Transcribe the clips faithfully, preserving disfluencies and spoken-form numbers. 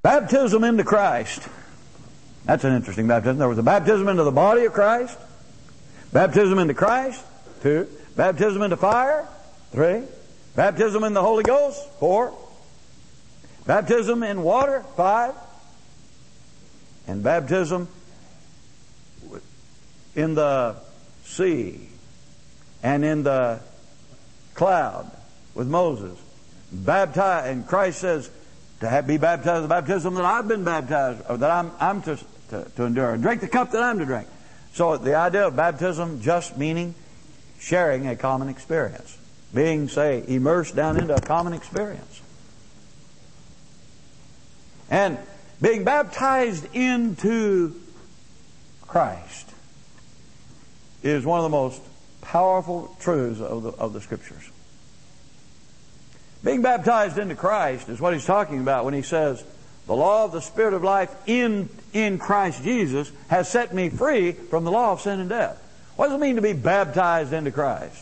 Baptism into Christ. That's an interesting baptism. There was a baptism into the body of Christ. Baptism into Christ. Two. Baptism into fire. Three. Baptism in the Holy Ghost. Four. Baptism in water. Five. And baptism in the sea and in the cloud with Moses. Baptized, and Christ says to have, be baptized with the baptism that I've been baptized, or that I'm, I'm to, to, to endure, and drink the cup that I'm to drink. So the idea of baptism just meaning sharing a common experience, being, say, immersed down into a common experience, and being baptized into Christ is one of the most powerful truths of the, of the Scriptures. Being baptized into Christ is what he's talking about when he says, the law of the Spirit of life in, in Christ Jesus has set me free from the law of sin and death. What does it mean to be baptized into Christ?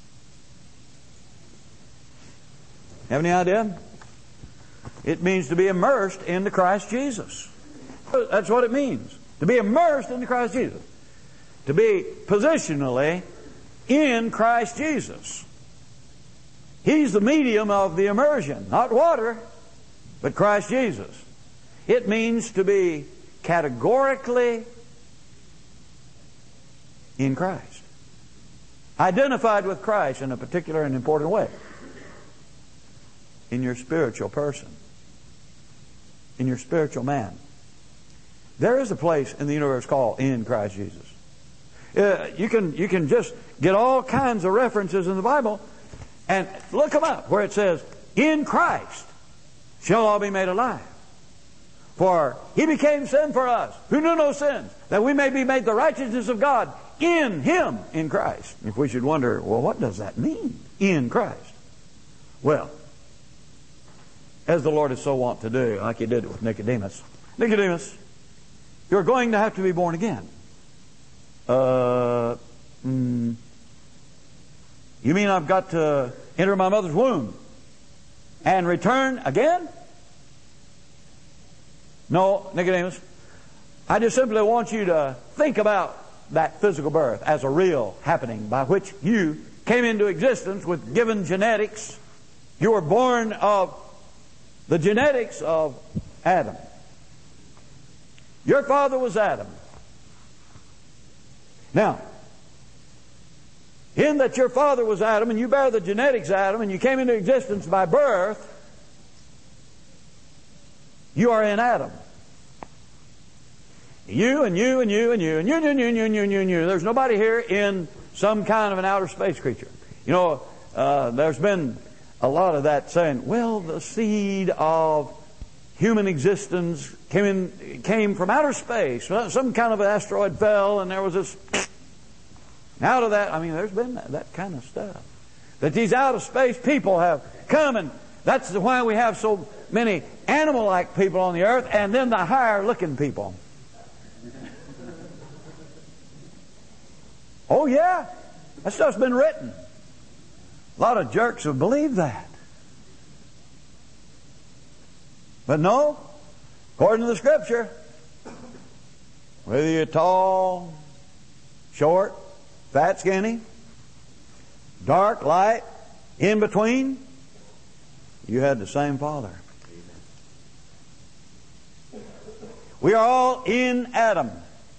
Have any idea? It means to be immersed into Christ Jesus. That's what it means. To be immersed into Christ Jesus. To be positionally in Christ Jesus. He's the medium of the immersion. Not water, but Christ Jesus. It means to be categorically in Christ. Identified with Christ in a particular and important way. In your spiritual person. In your spiritual man. There is a place in the universe called in Christ Jesus. Uh, you can you can just get all kinds of references in the Bible and look them up where it says, in Christ shall all be made alive. For He became sin for us, who knew no sins, that we may be made the righteousness of God in Him, in Christ. If we should wonder, well, what does that mean, in Christ? Well, as the Lord is so wont to do, like He did it with Nicodemus. Nicodemus, you're going to have to be born again. Uh, mm, you mean I've got to enter my mother's womb and return again? No, Nicodemus. I just simply want you to think about that physical birth as a real happening by which you came into existence with given genetics. You were born of the genetics of Adam. Your father was Adam. Now, in that your father was Adam and you bear the genetics of Adam and you came into existence by birth, you are in Adam. You and you and you and you and you and you and you and you and you and you and you. There's nobody here in some kind of an outer space creature. You know, uh, there's been a lot of that saying, well, the seed of human existence came in, came from outer space. Some kind of an asteroid fell and there was this... Out of that, I mean, there's been that, that kind of stuff. That these outer space people have come, and that's why we have so many animal-like people on the earth, and then the higher-looking people. Oh, yeah. That stuff's been written. A lot of jerks have believed that. But no, according to the Scripture, whether you're tall, short, fat, skinny, dark, light, in between, you had the same Father. We are all in Adam.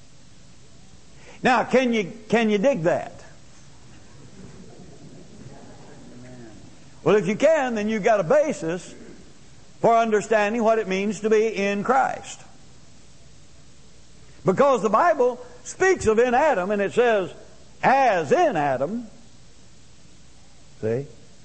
Now, can you can you dig that? Well, if you can, then you've got a basis for understanding what it means to be in Christ. Because the Bible speaks of in Adam, and it says, as in Adam. See?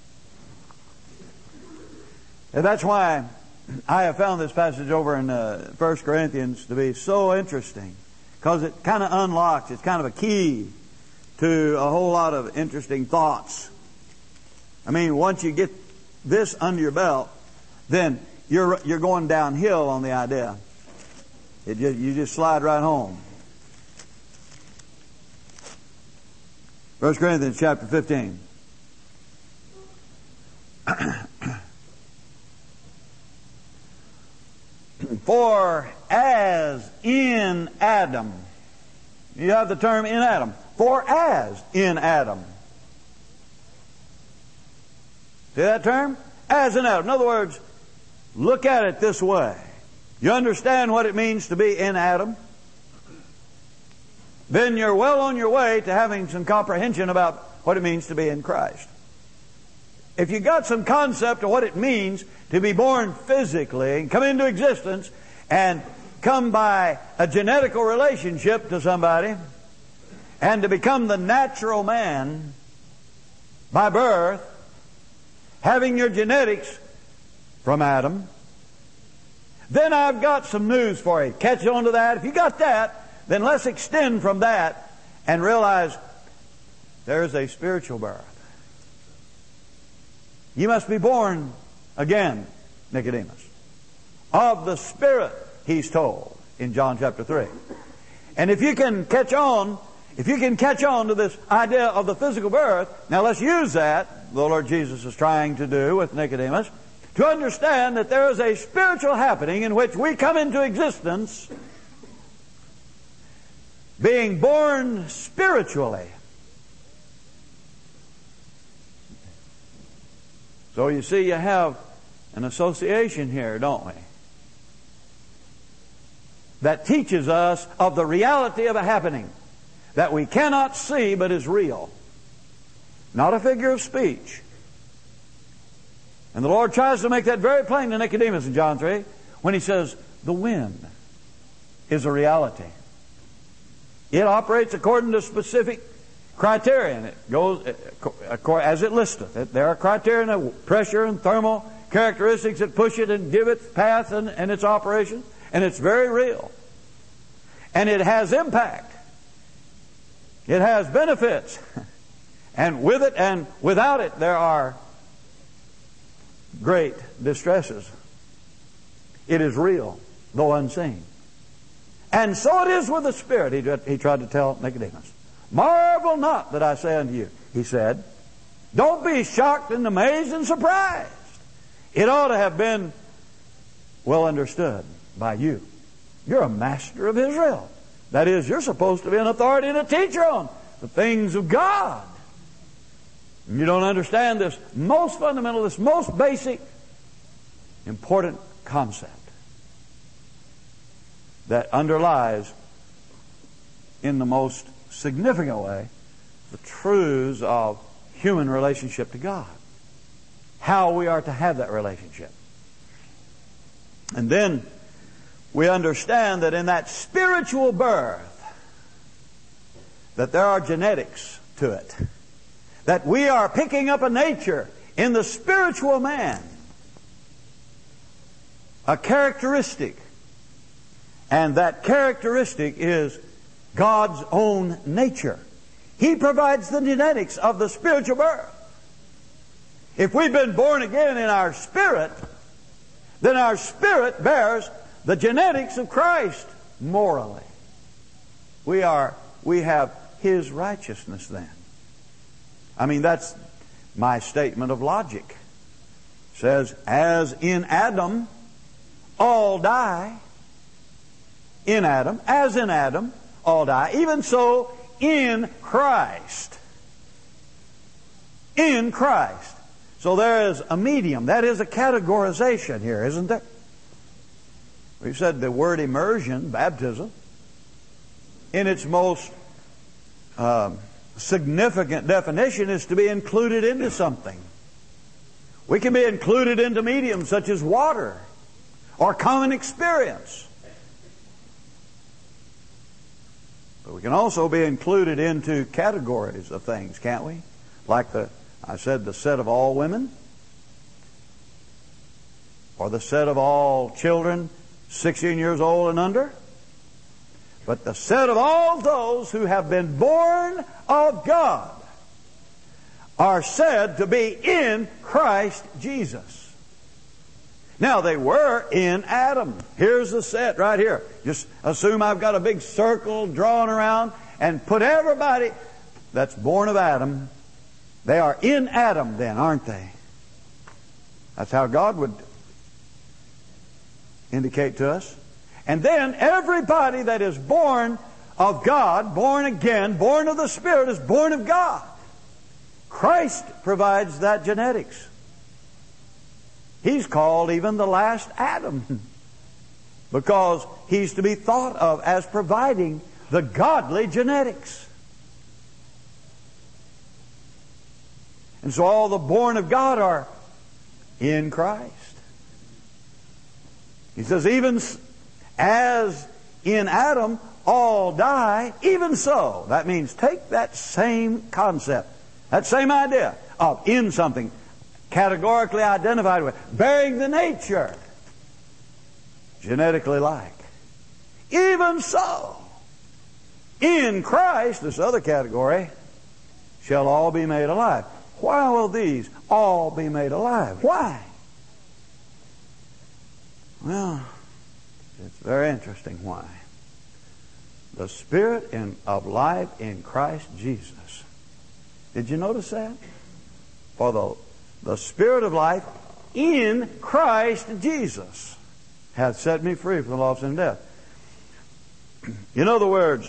And that's why I have found this passage over in uh, First Corinthians to be so interesting. Because it kind of unlocks, it's kind of a key to a whole lot of interesting thoughts. I mean, once you get this under your belt, then you're you're going downhill on the idea. It just, you just slide right home. First Corinthians chapter fifteen. For as in Adam, you have the term in Adam. For as in Adam. See that term? As in Adam. In other words, look at it this way. You understand what it means to be in Adam? Then you're well on your way to having some comprehension about what it means to be in Christ. If you got some concept of what it means to be born physically and come into existence and come by a genetical relationship to somebody and to become the natural man by birth, having your genetics from Adam, then I've got some news for you. Catch on to that. If you got that, then let's extend from that and realize there is a spiritual birth. You must be born again, Nicodemus, of the Spirit, he's told in John chapter three. And if you can catch on, if you can catch on to this idea of the physical birth, now let's use that, the Lord Jesus is trying to do with Nicodemus, to understand that there is a spiritual happening in which we come into existence being born spiritually. So you see, you have an association here, don't we? That teaches us of the reality of a happening that we cannot see but is real. Not a figure of speech. And the Lord tries to make that very plain to Nicodemus in John three when he says, the wind is a reality. It operates according to specific criteria, and it goes as it listeth. There are criteria of pressure and thermal characteristics that push it and give it path and, and its operation, and it's very real. And it has impact. It has benefits. And with it and without it, there are great distresses. It is real, though unseen. And so it is with the Spirit, he, he tried to tell Nicodemus. Marvel not that I say unto you, he said. Don't be shocked and amazed and surprised. It ought to have been well understood by you. You're a master of Israel. That is, you're supposed to be an authority and a teacher on the things of God. And you don't understand this most fundamental, this most basic, important concept that underlies in the most significant way the truths of human relationship to God. How we are to have that relationship. And then we understand that in that spiritual birth that there are genetics to it. That we are picking up a nature in the spiritual man. A characteristic. And that characteristic is God's own nature. He provides the genetics of the spiritual birth. If we've been born again in our spirit, then our spirit bears the genetics of Christ morally. We are, we have His righteousness then. I mean, that's my statement of logic. It says, as in Adam, all die. In Adam, as in Adam, all die. Even so, in Christ. In Christ. So there is a medium. That is a categorization here, isn't there? We've said the word immersion, baptism, in its most um, significant definition is to be included into something. We can be included into mediums such as water or common experience. But we can also be included into categories of things, can't we? Like the, I said, the set of all women, or the set of all children sixteen years old and under. But the set of all those who have been born of God are said to be in Christ Jesus. Now, they were in Adam. Here's the set right here. Just assume I've got a big circle drawn around and put everybody that's born of Adam. They are in Adam then, aren't they? That's how God would indicate to us. And then everybody that is born of God, born again, born of the Spirit, is born of God. Christ provides that genetics. He's called even the last Adam because He's to be thought of as providing the godly genetics. And so all the born of God are in Christ. He says, even as in Adam all die, even so. That means take that same concept, that same idea of in something, categorically identified with, bearing the nature, genetically like. Even so, in Christ, this other category, shall all be made alive. Why will these all be made alive? Why? Well, it's very interesting why. The Spirit in, of life in Christ Jesus. Did you notice that? For the, the Spirit of life in Christ Jesus hath set me free from the law of sin and death. You know the words,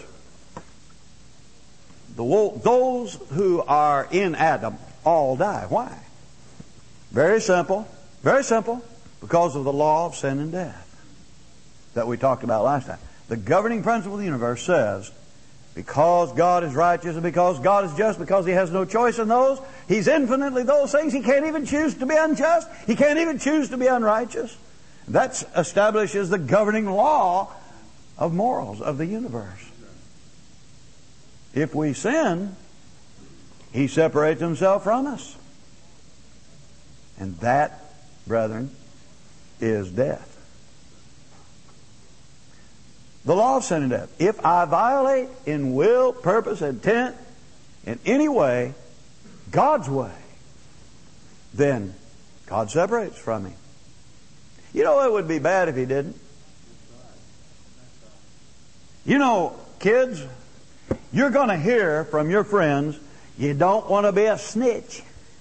the, those who are in Adam all die. Why? Very simple. Very simple. Because of the law of sin and death that we talked about last time. The governing principle of the universe says, because God is righteous and because God is just, because He has no choice in those, He's infinitely those things. He can't even choose to be unjust. He can't even choose to be unrighteous. That establishes the governing law of morals of the universe. If we sin, He separates Himself from us. And that, brethren, is death. The law of sin and death. If I violate in will, purpose, intent, in any way, God's way, then God separates from me. You know, it would be bad if He didn't. You know, kids, you're going to hear from your friends, you don't want to be a snitch.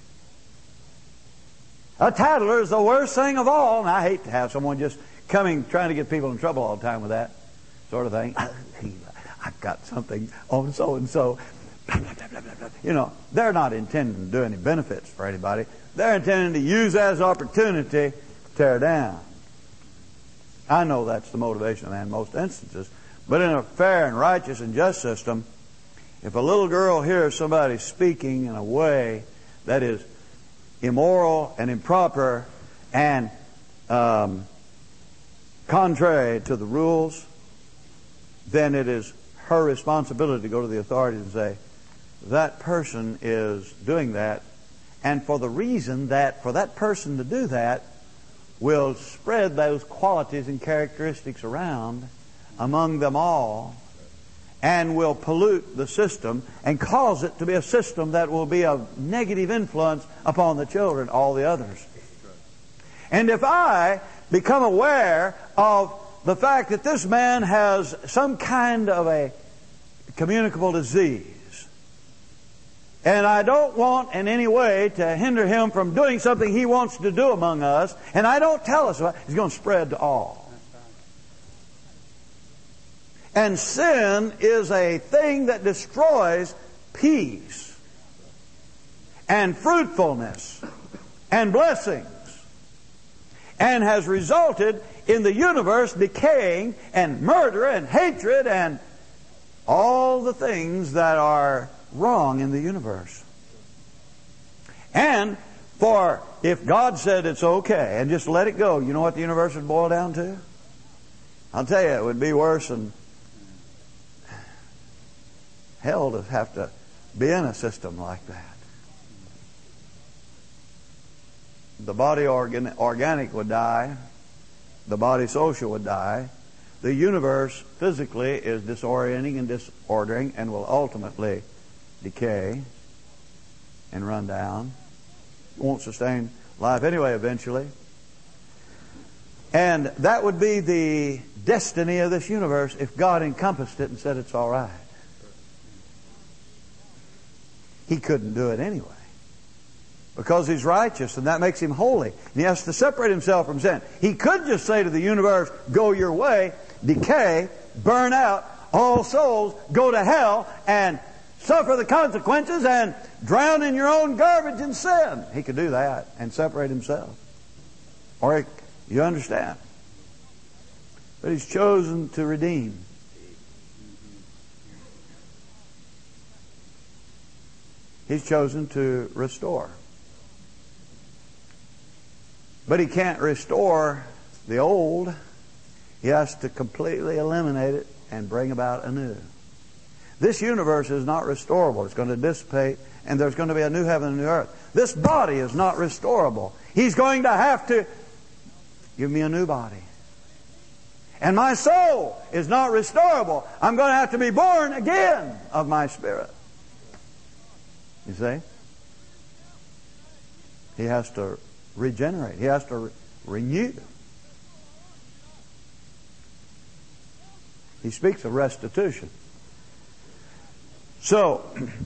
A tattler is the worst thing of all, and I hate to have someone just coming, trying to get people in trouble all the time with that sort of thing. I've got something on so-and-so. You know, they're not intending to do any benefits for anybody. They're intending to use that as an opportunity to tear down. I know that's the motivation of man in most instances. But in a fair and righteous and just system, if a little girl hears somebody speaking in a way that is immoral and improper and um, contrary to the rules, then it is her responsibility to go to the authorities and say, that person is doing that, and for the reason that for that person to do that will spread those qualities and characteristics around among them all, and will pollute the system and cause it to be a system that will be of negative influence upon the children, all the others. And if I become aware of the fact that this man has some kind of a communicable disease, and I don't want in any way to hinder him from doing something he wants to do among us, and I don't tell us about it, it's going to spread to all. And sin is a thing that destroys peace and fruitfulness and blessings, and has resulted in the universe decaying and murder and hatred and all the things that are wrong in the universe. And for if God said it's okay and just let it go, you know what the universe would boil down to? I'll tell you, it would be worse than hell to have to be in a system like that. The body organ, organic would die. The body social would die. The universe physically is disorienting and disordering and will ultimately decay and run down. Won't sustain life anyway eventually. And that would be the destiny of this universe if God encompassed it and said it's all right. He couldn't do it anyway. because He's righteous, and that makes Him holy. And He has to separate Himself from sin. He could just say to the universe, go your way, decay, burn out, all souls, go to hell, and suffer the consequences, and drown in your own garbage and sin. He could do that and separate Himself. Or, he, you understand. But He's chosen to redeem. He's chosen to restore. But He can't restore the old. He has to completely eliminate it and bring about a new. This universe is not restorable. It's going to dissipate, and there's going to be a new heaven and a new earth. This body is not restorable. He's going to have to give me a new body. And my soul is not restorable. I'm going to have to be born again of my spirit. You see? He has to regenerate. He has to re- renew. He speaks of restitution. So,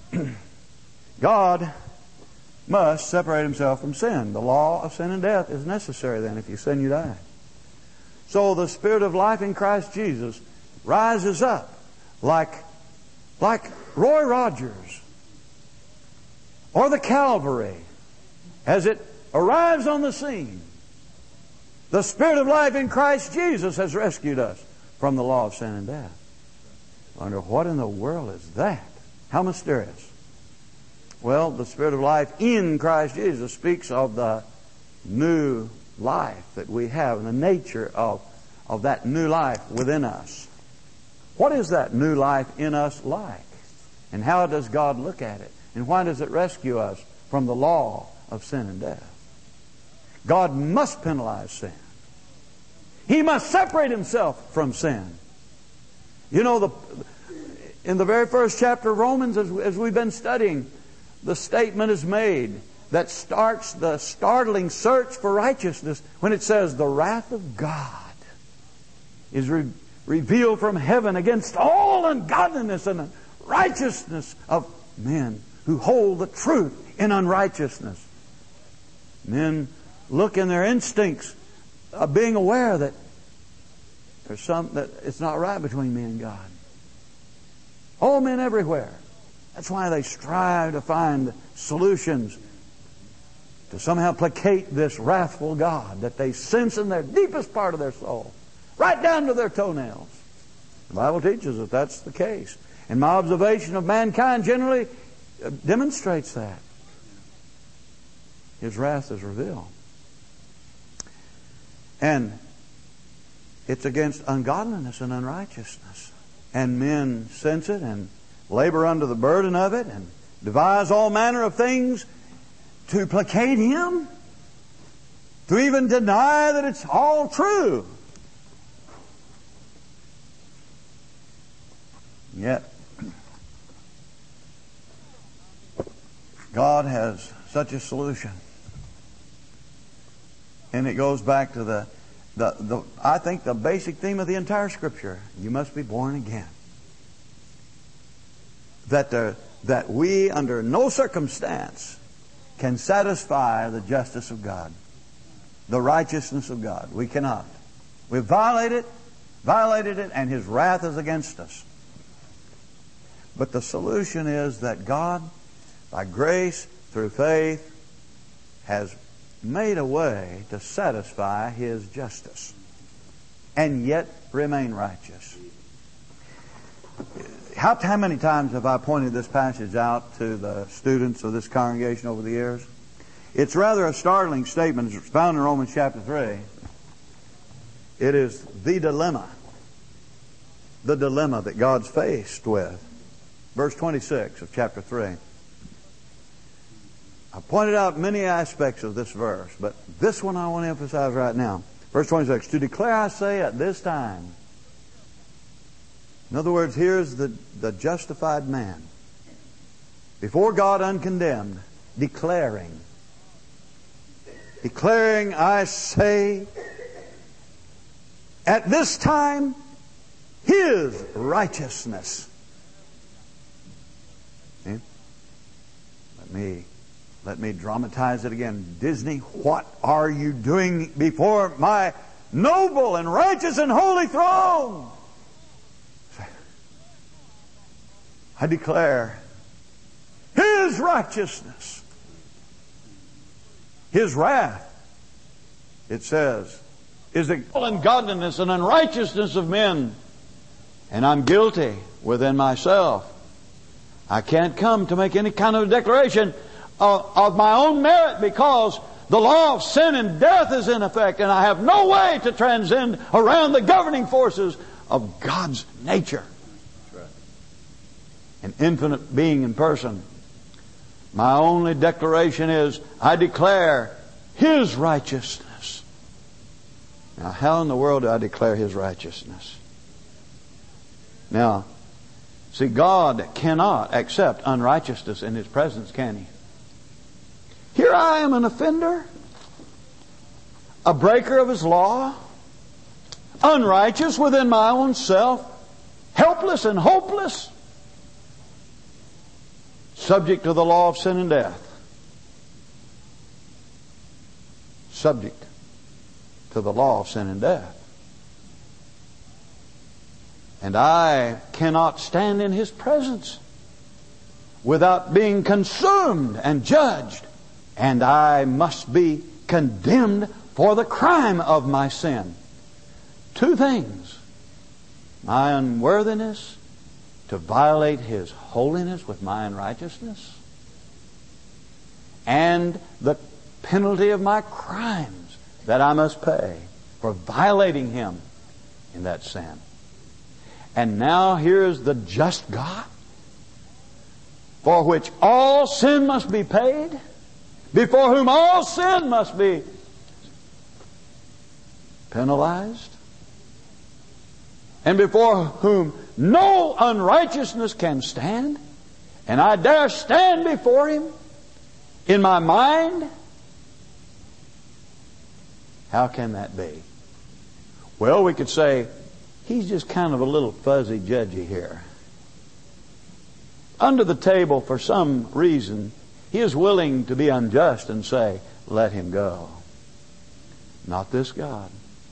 God must separate Himself from sin. The law of sin and death is necessary then. If you sin, you die. So the Spirit of life in Christ Jesus rises up like, like Roy Rogers or the Calvary as it arrives on the scene. The Spirit of life in Christ Jesus has rescued us from the law of sin and death. I wonder, what in the world is that? How mysterious. Well, the Spirit of life in Christ Jesus speaks of the new life that we have and the nature of, of that new life within us. What is that new life in us like? And how does God look at it? And why does it rescue us from the law of sin and death? God must penalize sin. He must separate Himself from sin. You know, the, in the very first chapter of Romans, as, as we've been studying, the statement is made that starts the startling search for righteousness when it says, the wrath of God is re- revealed from heaven against all ungodliness and unrighteousness of men who hold the truth in unrighteousness. Men look in their instincts of being aware that there's some that it's not right between me and God. All men everywhere. That's why they strive to find solutions to somehow placate this wrathful God that they sense in their deepest part of their soul, right down to their toenails. The Bible teaches that that's the case. And my observation of mankind generally demonstrates that. His wrath is revealed. And it's against ungodliness and unrighteousness. And men sense it and labor under the burden of it and devise all manner of things to placate Him, to even deny that it's all true. Yet, God has such a solution. And it goes back to the, the, the, I think, the basic theme of the entire Scripture. You must be born again. That, the, that we, under no circumstance, can satisfy the justice of God, the righteousness of God. We cannot. We've violated, violated it, and His wrath is against us. But the solution is that God, by grace, through faith, has made a way to satisfy His justice and yet remain righteous. How, how many times have I pointed this passage out to the students of this congregation over the years? It's rather a startling statement. It's found in Romans chapter three. It is the dilemma. The dilemma that God's faced with. Verse twenty-six of chapter three. I pointed out many aspects of this verse, but this one I want to emphasize right now. Verse twenty-six. To declare, I say, at this time. In other words, here's the, the justified man. Before God uncondemned, declaring. Declaring, I say, at this time, His righteousness. See? Let me Let me dramatize it again. Disney, what are you doing before my noble and righteous and holy throne? I declare His righteousness. His wrath, it says, is the ungodliness and unrighteousness of men. And I'm guilty within myself. I can't come to make any kind of a declaration of, of my own merit, because the law of sin and death is in effect, and I have no way to transcend around the governing forces of God's nature. An infinite being in person. My only declaration is, I declare His righteousness. Now, how in the world do I declare His righteousness? Now, see, God cannot accept unrighteousness in His presence, can He? Here I am, an offender, a breaker of His law, unrighteous within my own self, helpless and hopeless, subject to the law of sin and death. Subject to the law of sin and death. And I cannot stand in His presence without being consumed and judged. And I must be condemned for the crime of my sin. Two things. My unworthiness to violate His holiness with my unrighteousness, and the penalty of my crimes that I must pay for violating Him in that sin. And now here is the just God, for which all sin must be paid, before whom all sin must be penalized, and before whom no unrighteousness can stand. And I dare stand before Him in my mind. How can that be? Well, we could say, He's just kind of a little fuzzy judgy here. Under the table, for some reason, He is willing to be unjust and say, let him go. Not this God.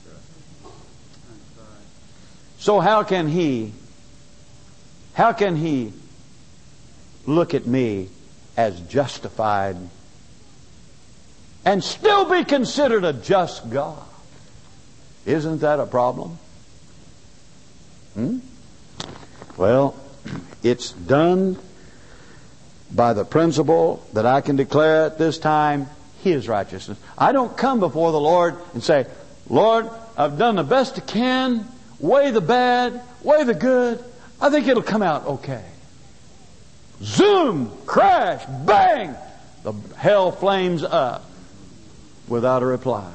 So how can He, how can He look at me as justified and still be considered a just God? Isn't that a problem? Hmm? Well, it's done by the principle that I can declare at this time His righteousness. I don't come before the Lord and say, Lord, I've done the best I can, weigh the bad, weigh the good. I think it'll come out okay. Zoom, crash, bang, the hell flames up without a reply.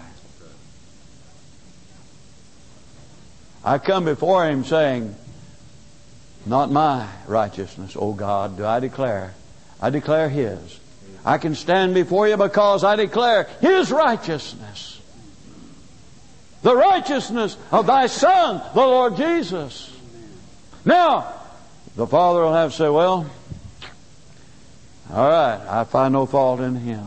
I come before Him saying, not my righteousness, O God, do I declare. I declare His. I can stand before You because I declare His righteousness. The righteousness of Thy Son, the Lord Jesus. Now, the Father will have to say, well, all right, I find no fault in Him.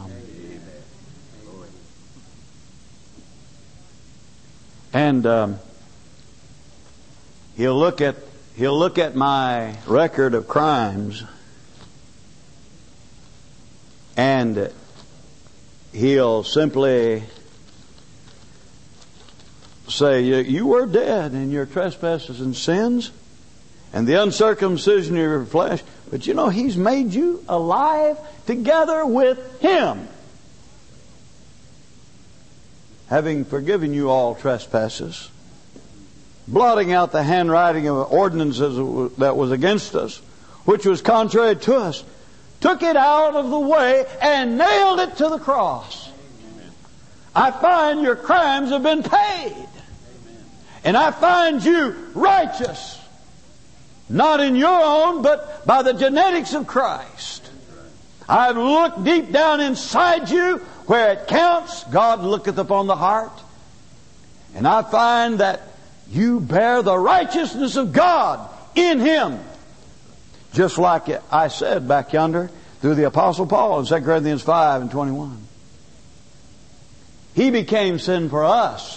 And um, He'll look at He'll look at my record of crimes, and He'll simply say, you were dead in your trespasses and sins and the uncircumcision of your flesh, but you know He's made you alive together with Him, having forgiven you all trespasses, blotting out the handwriting of ordinances that was against us, which was contrary to us, took it out of the way and nailed it to the cross. I find your crimes have been paid. And I find you righteous. Not in your own, but by the genetics of Christ. I've looked deep down inside you where it counts. God looketh upon the heart. And I find that you bear the righteousness of God in Him. Just like I said back yonder, through the Apostle Paul in Second Corinthians five and twenty-one. He became sin for us,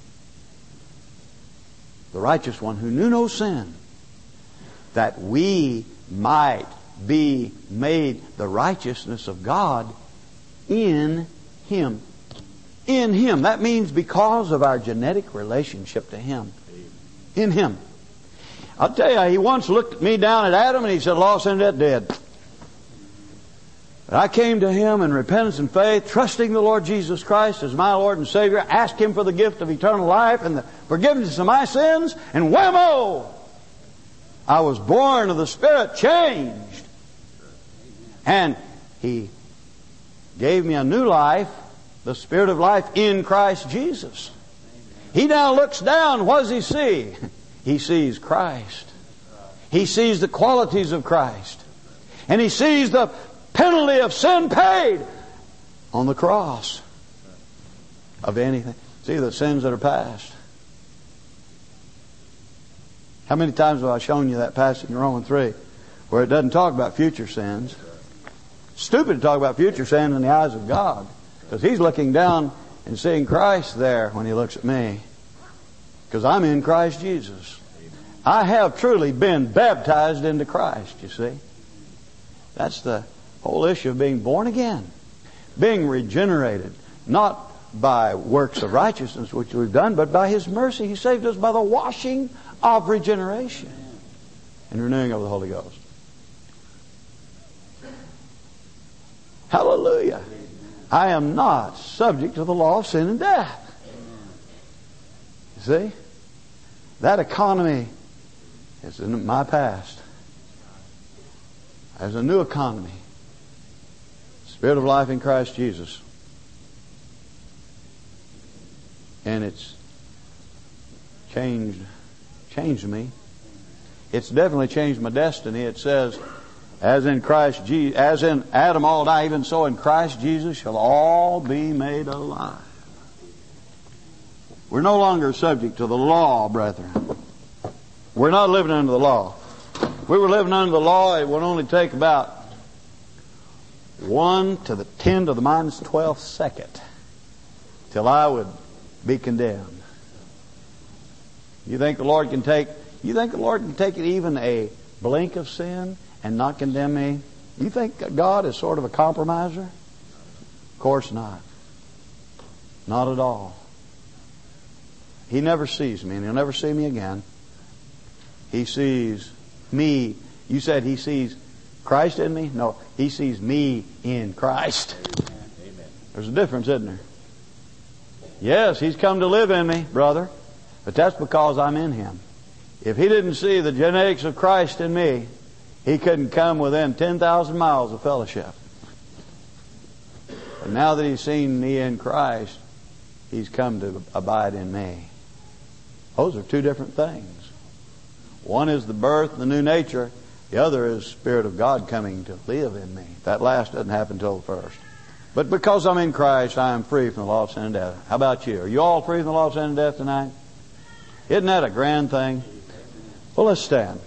the righteous one who knew no sin, that we might be made the righteousness of God in Him. In Him. That means because of our genetic relationship to Him. In Him. I'll tell you, He once looked at me down at Adam and He said, "Law, sin, death, dead." But I came to Him in repentance and faith, trusting the Lord Jesus Christ as my Lord and Savior, asked Him for the gift of eternal life and the forgiveness of my sins, and whammo! I was born of the Spirit, changed. And He gave me a new life, the Spirit of life in Christ Jesus. He now looks down. What does He see? He sees Christ. He sees the qualities of Christ. And He sees the penalty of sin paid on the cross of anything. See the sins that are past. How many times have I shown you that passage in Romans three where it doesn't talk about future sins? Stupid to talk about future sin in the eyes of God, because He's looking down and seeing Christ there when He looks at me, because I'm in Christ Jesus. I have truly been baptized into Christ, you see. That's the whole issue of being born again. Being regenerated, not by works of righteousness which we've done, but by His mercy. He saved us by the washing of regeneration and renewing of the Holy Ghost. Hallelujah. I am not subject to the law of sin and death. You see? That economy is in my past. There's a new economy. Spirit of life in Christ Jesus. And it's changed changed me. It's definitely changed my destiny. It says, as in Christ Jesus, as in Adam all die, even so in Christ Jesus shall all be made alive. We're no longer subject to the law, brethren. We're not living under the law. If we were living under the law, it would only take about one to the ten to the minus twelfth second till I would be condemned. You think the Lord can take, you think the Lord can take it even a blink of sin and not condemn me? You think God is sort of a compromiser? Of course not. Not at all. He never sees me, and He'll never see me again. He sees me. You said He sees Christ in me? No, He sees me in Christ. Amen. There's a difference, isn't there? Yes, He's come to live in me, brother, but that's because I'm in Him. If He didn't see the genetics of Christ in me, He couldn't come within ten thousand miles of fellowship. But now that He's seen me in Christ, He's come to abide in me. Those are two different things. One is the birth, the new nature. The other is the Spirit of God coming to live in me. That last doesn't happen until the first. But because I'm in Christ, I am free from the law of sin and death. How about you? Are you all free from the law of sin and death tonight? Isn't that a grand thing? Well, let's stand.